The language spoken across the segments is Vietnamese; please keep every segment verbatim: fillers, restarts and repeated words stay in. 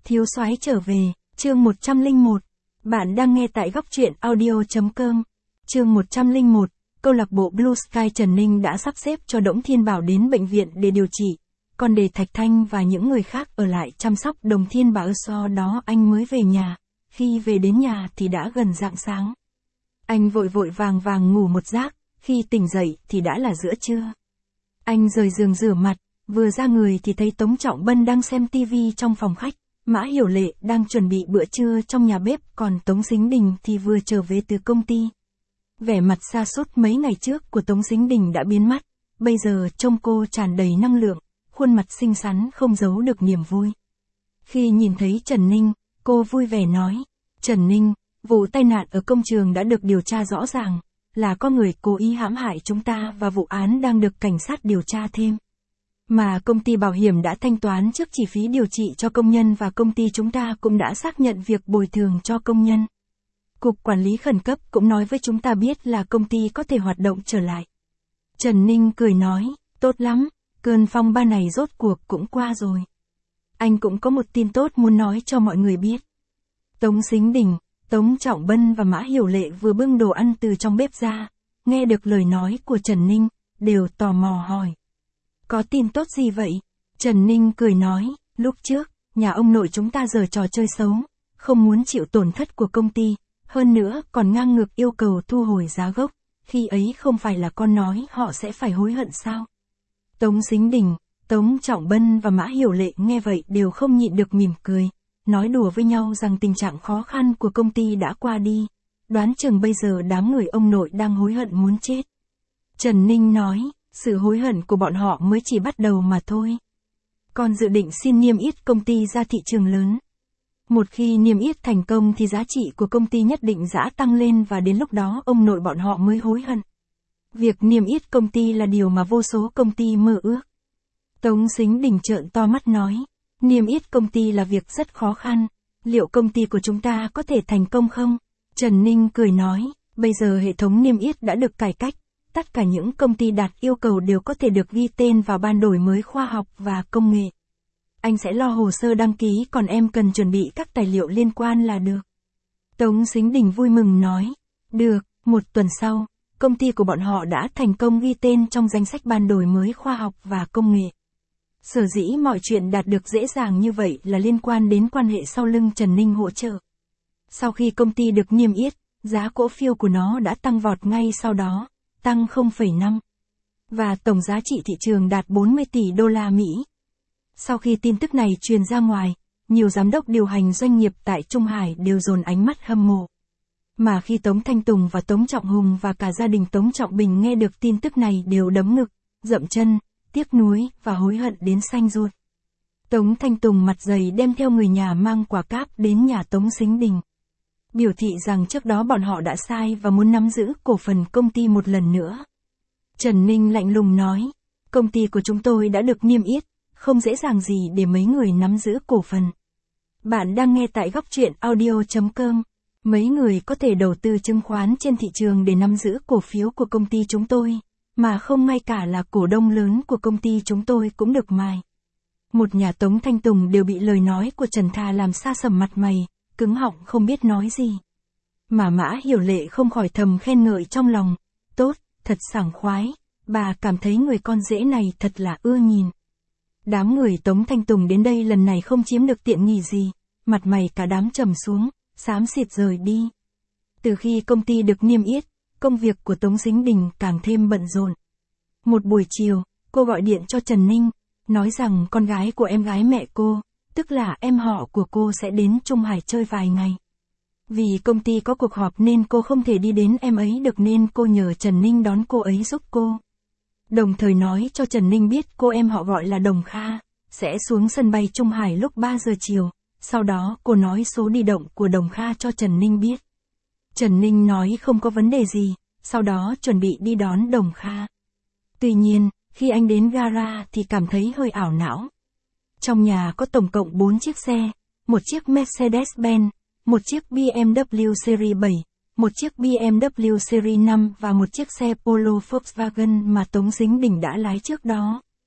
Thiếu soái trở về, chương một trăm lẻ một. Bạn đang nghe tại góc truyện audio chấm com. Chương một trăm lẻ một, câu lạc bộ Blue Sky Trần Ninh đã sắp xếp cho Đổng Thiên Bảo đến bệnh viện để điều trị, còn để Thạch Thanh và những người khác ở lại chăm sóc Đồng Thiên Bảo. Sau đó anh mới về nhà, khi về đến nhà thì đã gần rạng sáng. Anh vội vội vàng vàng ngủ một giấc, khi tỉnh dậy thì đã là giữa trưa. Anh rời giường rửa mặt, vừa ra người thì thấy Tống Trọng Bân đang xem tivi trong phòng khách. Mã Hiểu Lệ đang chuẩn bị bữa trưa trong nhà bếp, còn Tống Sính Đình thì vừa trở về từ công ty. Vẻ mặt sa sút mấy ngày trước của Tống Sính Đình đã biến mất, bây giờ trông cô tràn đầy năng lượng, khuôn mặt xinh xắn không giấu được niềm vui. Khi nhìn thấy Trần Ninh, cô vui vẻ nói, Trần Ninh, vụ tai nạn ở công trường đã được điều tra rõ ràng, là có người cố ý hãm hại chúng ta và vụ án đang được cảnh sát điều tra thêm. Mà công ty bảo hiểm đã thanh toán trước chi phí điều trị cho công nhân và công ty chúng ta cũng đã xác nhận việc bồi thường cho công nhân. Cục Quản lý Khẩn cấp cũng nói với chúng ta biết là công ty có thể hoạt động trở lại. Trần Ninh cười nói, tốt lắm, cơn phong ba này rốt cuộc cũng qua rồi. Anh cũng có một tin tốt muốn nói cho mọi người biết. Tống Sính Đình, Tống Trọng Bân và Mã Hiểu Lệ vừa bưng đồ ăn từ trong bếp ra, nghe được lời nói của Trần Ninh, đều tò mò hỏi. Có tin tốt gì vậy? Trần Ninh cười nói, lúc trước, nhà ông nội chúng ta giờ trò chơi xấu, không muốn chịu tổn thất của công ty, hơn nữa còn ngang ngược yêu cầu thu hồi giá gốc, khi ấy không phải là con nói họ sẽ phải hối hận sao? Tống Sính Đình, Tống Trọng Bân và Mã Hiểu Lệ nghe vậy đều không nhịn được mỉm cười, nói đùa với nhau rằng tình trạng khó khăn của công ty đã qua đi, đoán chừng bây giờ đám người ông nội đang hối hận muốn chết. Trần Ninh nói, sự hối hận của bọn họ mới chỉ bắt đầu mà thôi. Còn dự định xin niêm yết công ty ra thị trường lớn. Một khi niêm yết thành công thì giá trị của công ty nhất định sẽ tăng lên và đến lúc đó ông nội bọn họ mới hối hận. Việc niêm yết công ty là điều mà vô số công ty mơ ước. Tống Sính Đình trợn to mắt nói, niêm yết công ty là việc rất khó khăn, liệu công ty của chúng ta có thể thành công không? Trần Ninh cười nói, bây giờ hệ thống niêm yết đã được cải cách. Tất cả những công ty đạt yêu cầu đều có thể được ghi tên vào ban đổi mới khoa học và công nghệ. Anh sẽ lo hồ sơ đăng ký, còn em cần chuẩn bị các tài liệu liên quan là được. Tống Sính Đình vui mừng nói, được, một tuần sau, công ty của bọn họ đã thành công ghi tên trong danh sách ban đổi mới khoa học và công nghệ. Sở dĩ mọi chuyện đạt được dễ dàng như vậy là liên quan đến quan hệ sau lưng Trần Ninh hỗ trợ. Sau khi công ty được niêm yết, giá cổ phiếu của nó đã tăng vọt ngay sau đó, tăng không phẩy năm. Và tổng giá trị thị trường đạt bốn mươi tỷ đô la Mỹ. Sau khi tin tức này truyền ra ngoài, nhiều giám đốc điều hành doanh nghiệp tại Trung Hải đều dồn ánh mắt hâm mộ. Mà khi Tống Thanh Tùng và Tống Trọng Hùng và cả gia đình Tống Trọng Bình nghe được tin tức này đều đấm ngực, dậm chân, tiếc nuối và hối hận đến xanh ruột. Tống Thanh Tùng mặt dày đem theo người nhà mang quả cáp đến nhà Tống Sính Đình. Biểu thị rằng trước đó bọn họ đã sai và muốn nắm giữ cổ phần công ty một lần nữa. Trần Ninh lạnh lùng nói, công ty của chúng tôi đã được niêm yết, không dễ dàng gì để mấy người nắm giữ cổ phần. Bạn đang nghe tại góc truyện audio chấm com. Mấy người có thể đầu tư chứng khoán trên thị trường để nắm giữ cổ phiếu của công ty chúng tôi, mà không ngay cả là cổ đông lớn của công ty chúng tôi cũng được mài. Một nhà Tống Thanh Tùng đều bị lời nói của Trần Thà làm sa sầm mặt mày, cứng họng không biết nói gì. Mà Mã Hiểu Lệ không khỏi thầm khen ngợi trong lòng, tốt, thật sảng khoái, bà cảm thấy người con rể này thật là ưa nhìn. Đám người Tống Thanh Tùng đến đây lần này không chiếm được tiện nghi gì, mặt mày cả đám trầm xuống, xám xịt rời đi. Từ khi công ty được niêm yết, công việc của Tống Sính Đình càng thêm bận rộn. Một buổi chiều, cô gọi điện cho Trần Ninh, nói rằng con gái của em gái mẹ cô, tức là em họ của cô sẽ đến Trung Hải chơi vài ngày. Vì công ty có cuộc họp nên cô không thể đi đến em ấy được nên cô nhờ Trần Ninh đón cô ấy giúp cô. Đồng thời nói cho Trần Ninh biết cô em họ gọi là Đồng Kha, sẽ xuống sân bay Trung Hải lúc ba giờ chiều, sau đó cô nói số di động của Đồng Kha cho Trần Ninh biết. Trần Ninh nói không có vấn đề gì, sau đó chuẩn bị đi đón Đồng Kha. Tuy nhiên, khi anh đến gara thì cảm thấy hơi ảo não. Trong nhà có tổng cộng bốn chiếc xe, một chiếc Mercedes-Benz, một chiếc bê em vê Series bảy, một chiếc bê em vê Series năm và một chiếc xe Polo Volkswagen mà Tống Sính Đình đã lái trước đó.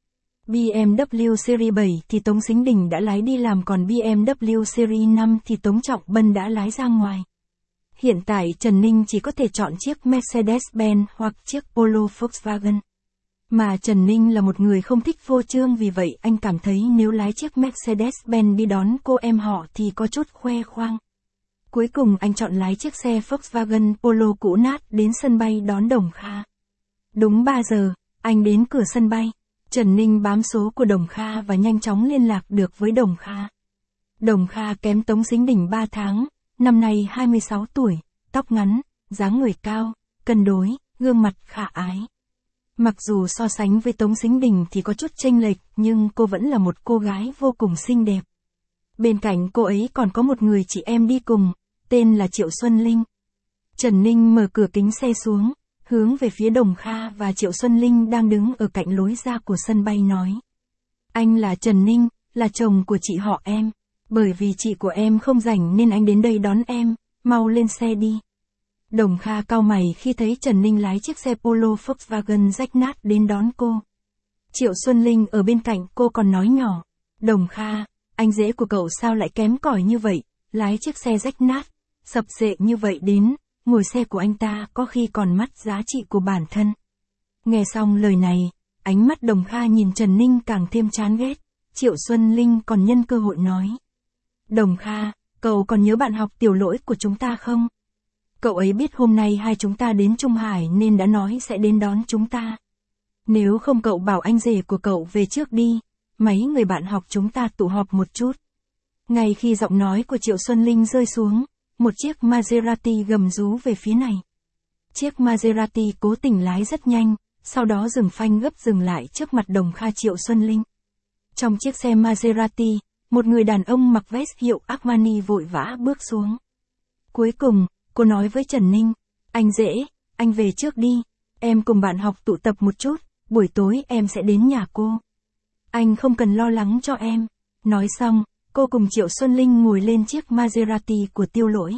bê em vê Series bảy thì Tống Sính Đình đã lái đi làm, còn bê em vê Series năm thì Tống Trọng Bân đã lái ra ngoài. Hiện tại Trần Ninh chỉ có thể chọn chiếc Mercedes-Benz hoặc chiếc Polo Volkswagen. Mà Trần Ninh là một người không thích phô trương, vì vậy anh cảm thấy nếu lái chiếc Mercedes-Benz đi đón cô em họ thì có chút khoe khoang. Cuối cùng anh chọn lái chiếc xe Volkswagen Polo cũ nát đến sân bay đón Đồng Kha. Đúng ba giờ, anh đến cửa sân bay. Trần Ninh bám số của Đồng Kha và nhanh chóng liên lạc được với Đồng Kha. Đồng Kha kém Tống Sính Đình ba tháng, năm nay hai mươi sáu tuổi, tóc ngắn, dáng người cao, cân đối, gương mặt khả ái. Mặc dù so sánh với Tống Sính Đình thì có chút chênh lệch, nhưng cô vẫn là một cô gái vô cùng xinh đẹp. Bên cạnh cô ấy còn có một người chị em đi cùng, tên là Triệu Xuân Linh. Trần Ninh mở cửa kính xe xuống, hướng về phía Đồng Kha và Triệu Xuân Linh đang đứng ở cạnh lối ra của sân bay nói. Anh là Trần Ninh, là chồng của chị họ em. Bởi vì chị của em không rảnh nên anh đến đây đón em, mau lên xe đi. Đồng Kha cau mày khi thấy Trần Ninh lái chiếc xe Polo Volkswagen rách nát đến đón cô. Triệu Xuân Linh ở bên cạnh cô còn nói nhỏ. Đồng Kha, anh rể của cậu sao lại kém cỏi như vậy, lái chiếc xe rách nát, sập xệ như vậy đến, ngồi xe của anh ta có khi còn mất giá trị của bản thân. Nghe xong lời này, ánh mắt Đồng Kha nhìn Trần Ninh càng thêm chán ghét. Triệu Xuân Linh còn nhân cơ hội nói. Đồng Kha, cậu còn nhớ bạn học Tiểu Lỗi của chúng ta không? Cậu ấy biết hôm nay hai chúng ta đến Trung Hải nên đã nói sẽ đến đón chúng ta. Nếu không cậu bảo anh rể của cậu về trước đi, mấy người bạn học chúng ta tụ họp một chút. Ngay khi giọng nói của Triệu Xuân Linh rơi xuống, một chiếc Maserati gầm rú về phía này. Chiếc Maserati cố tình lái rất nhanh, sau đó dừng phanh gấp dừng lại trước mặt Đồng Kha Triệu Xuân Linh. Trong chiếc xe Maserati, một người đàn ông mặc vest hiệu Armani vội vã bước xuống. Cuối cùng, cô nói với Trần Ninh, anh rể, anh về trước đi, em cùng bạn học tụ tập một chút, buổi tối em sẽ đến nhà cô. Anh không cần lo lắng cho em. Nói xong, cô cùng Triệu Xuân Linh ngồi lên chiếc Maserati của Tiêu Lỗi.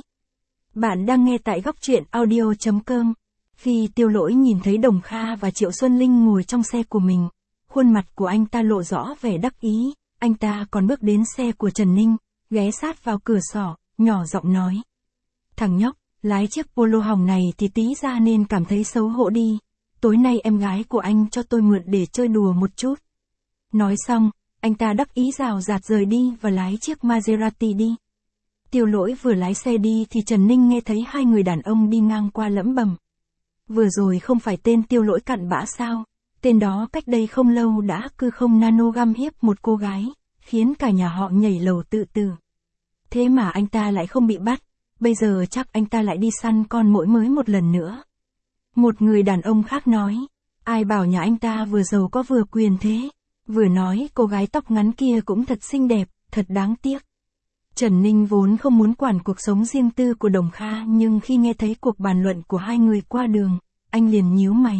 Bạn đang nghe tại góc truyện audio chấm com. Khi Tiêu Lỗi nhìn thấy Đồng Kha và Triệu Xuân Linh ngồi trong xe của mình, khuôn mặt của anh ta lộ rõ vẻ đắc ý, anh ta còn bước đến xe của Trần Ninh, ghé sát vào cửa sổ, nhỏ giọng nói. Thằng nhóc, lái chiếc Polo hỏng này thì tí ra nên cảm thấy xấu hổ đi, tối nay em gái của anh cho tôi mượn để chơi đùa một chút. Nói xong, anh ta đắc ý rào rạt rời đi và lái chiếc Maserati đi. Tiêu Lỗi vừa lái xe đi thì Trần Ninh nghe thấy hai người đàn ông đi ngang qua lẩm bẩm. Vừa rồi không phải tên Tiêu Lỗi cặn bã sao? Tên đó cách đây không lâu đã cư không nano găm hiếp một cô gái, khiến cả nhà họ nhảy lầu tự tử. Thế mà anh ta lại không bị bắt, bây giờ chắc anh ta lại đi săn con muỗi mới một lần nữa. Một người đàn ông khác nói, ai bảo nhà anh ta vừa giàu có vừa quyền thế, vừa nói cô gái tóc ngắn kia cũng thật xinh đẹp, thật đáng tiếc. Trần Ninh vốn không muốn quản cuộc sống riêng tư của Đồng Kha, nhưng khi nghe thấy cuộc bàn luận của hai người qua đường, anh liền nhíu mày.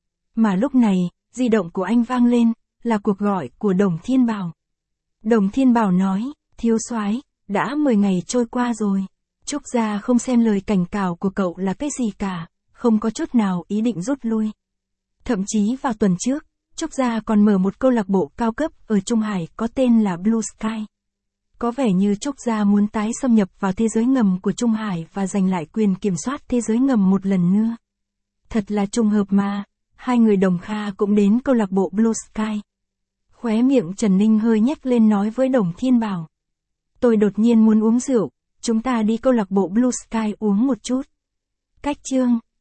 Mà lúc này, di động của anh vang lên, là cuộc gọi của Đồng Thiên Bảo. Đồng Thiên Bảo nói, thiếu soái, đã mười ngày trôi qua rồi. Trúc Gia không xem lời cảnh cáo của cậu là cái gì cả, không có chút nào ý định rút lui. Thậm chí vào tuần trước, Trúc Gia còn mở một câu lạc bộ cao cấp ở Trung Hải có tên là Blue Sky. Có vẻ như Trúc Gia muốn tái xâm nhập vào thế giới ngầm của Trung Hải và giành lại quyền kiểm soát thế giới ngầm một lần nữa. Thật là trùng hợp mà, hai người Đồng Kha cũng đến câu lạc bộ Blue Sky. Khóe miệng Trần Ninh hơi nhếch lên nói với Đồng Thiên Bảo. Tôi đột nhiên muốn uống rượu, chúng ta đi câu lạc bộ Blue Sky uống một chút. Cách chương